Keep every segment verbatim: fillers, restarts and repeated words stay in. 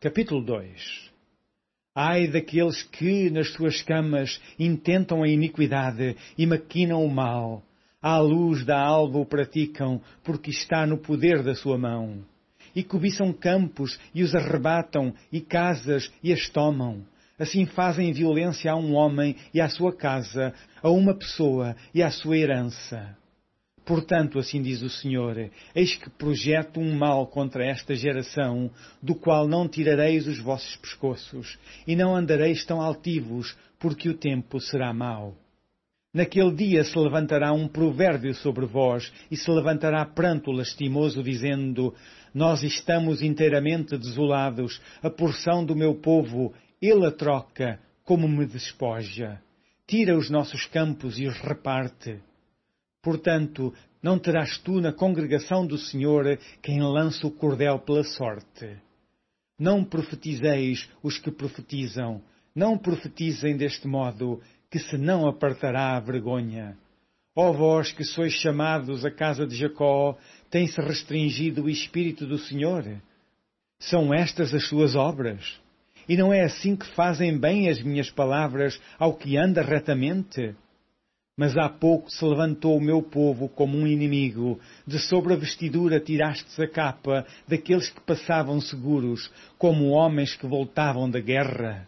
Capítulo dois. Ai daqueles que, nas suas camas, intentam a iniquidade e maquinam o mal. À luz da alva o praticam, porque está no poder da sua mão. E cobiçam campos e os arrebatam, e casas e as tomam. Assim fazem violência a um homem e à sua casa, a uma pessoa e à sua herança. Portanto, assim diz o Senhor, eis que projeto um mal contra esta geração, do qual não tirareis os vossos pescoços, e não andareis tão altivos, porque o tempo será mau. Naquele dia se levantará um provérbio sobre vós, e se levantará pranto lastimoso, dizendo, nós estamos inteiramente desolados, a porção do meu povo, ele a troca, como me despoja. Tira os nossos campos e os reparte. Portanto, não terás tu na congregação do Senhor quem lança o cordel pela sorte. Não profetizeis os que profetizam, não profetizem deste modo, que se não apartará a vergonha. Ó vós que sois chamados a casa de Jacó, tem-se restringido o Espírito do Senhor? São estas as suas obras? E não é assim que fazem bem as minhas palavras ao que anda retamente? Mas há pouco se levantou o meu povo como um inimigo, de sobre a vestidura tirastes a capa daqueles que passavam seguros, como homens que voltavam da guerra.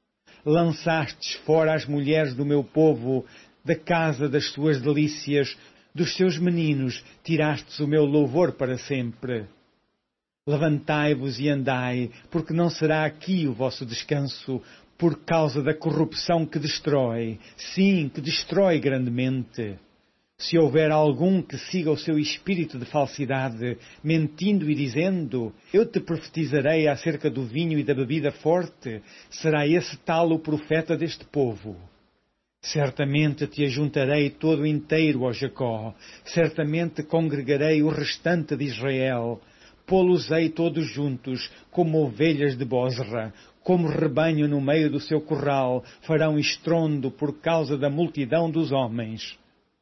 Lançastes fora as mulheres do meu povo, da casa das suas delícias, dos seus meninos tirastes o meu louvor para sempre. Levantai-vos e andai, porque não será aqui o vosso descanso, por causa da corrupção que destrói, sim, que destrói grandemente. Se houver algum que siga o seu espírito de falsidade, mentindo e dizendo, eu te profetizarei acerca do vinho e da bebida forte, será esse tal o profeta deste povo. Certamente te ajuntarei todo inteiro, ó Jacó, certamente congregarei o restante de Israel, pô-los-ei todos juntos, como ovelhas de Bosra, como rebanho no meio do seu curral, farão estrondo por causa da multidão dos homens.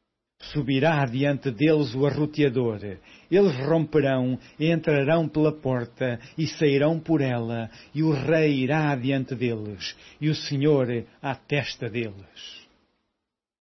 Subirá diante deles o arroteador, eles romperão e entrarão pela porta e sairão por ela, e o rei irá diante deles, e o Senhor à testa deles.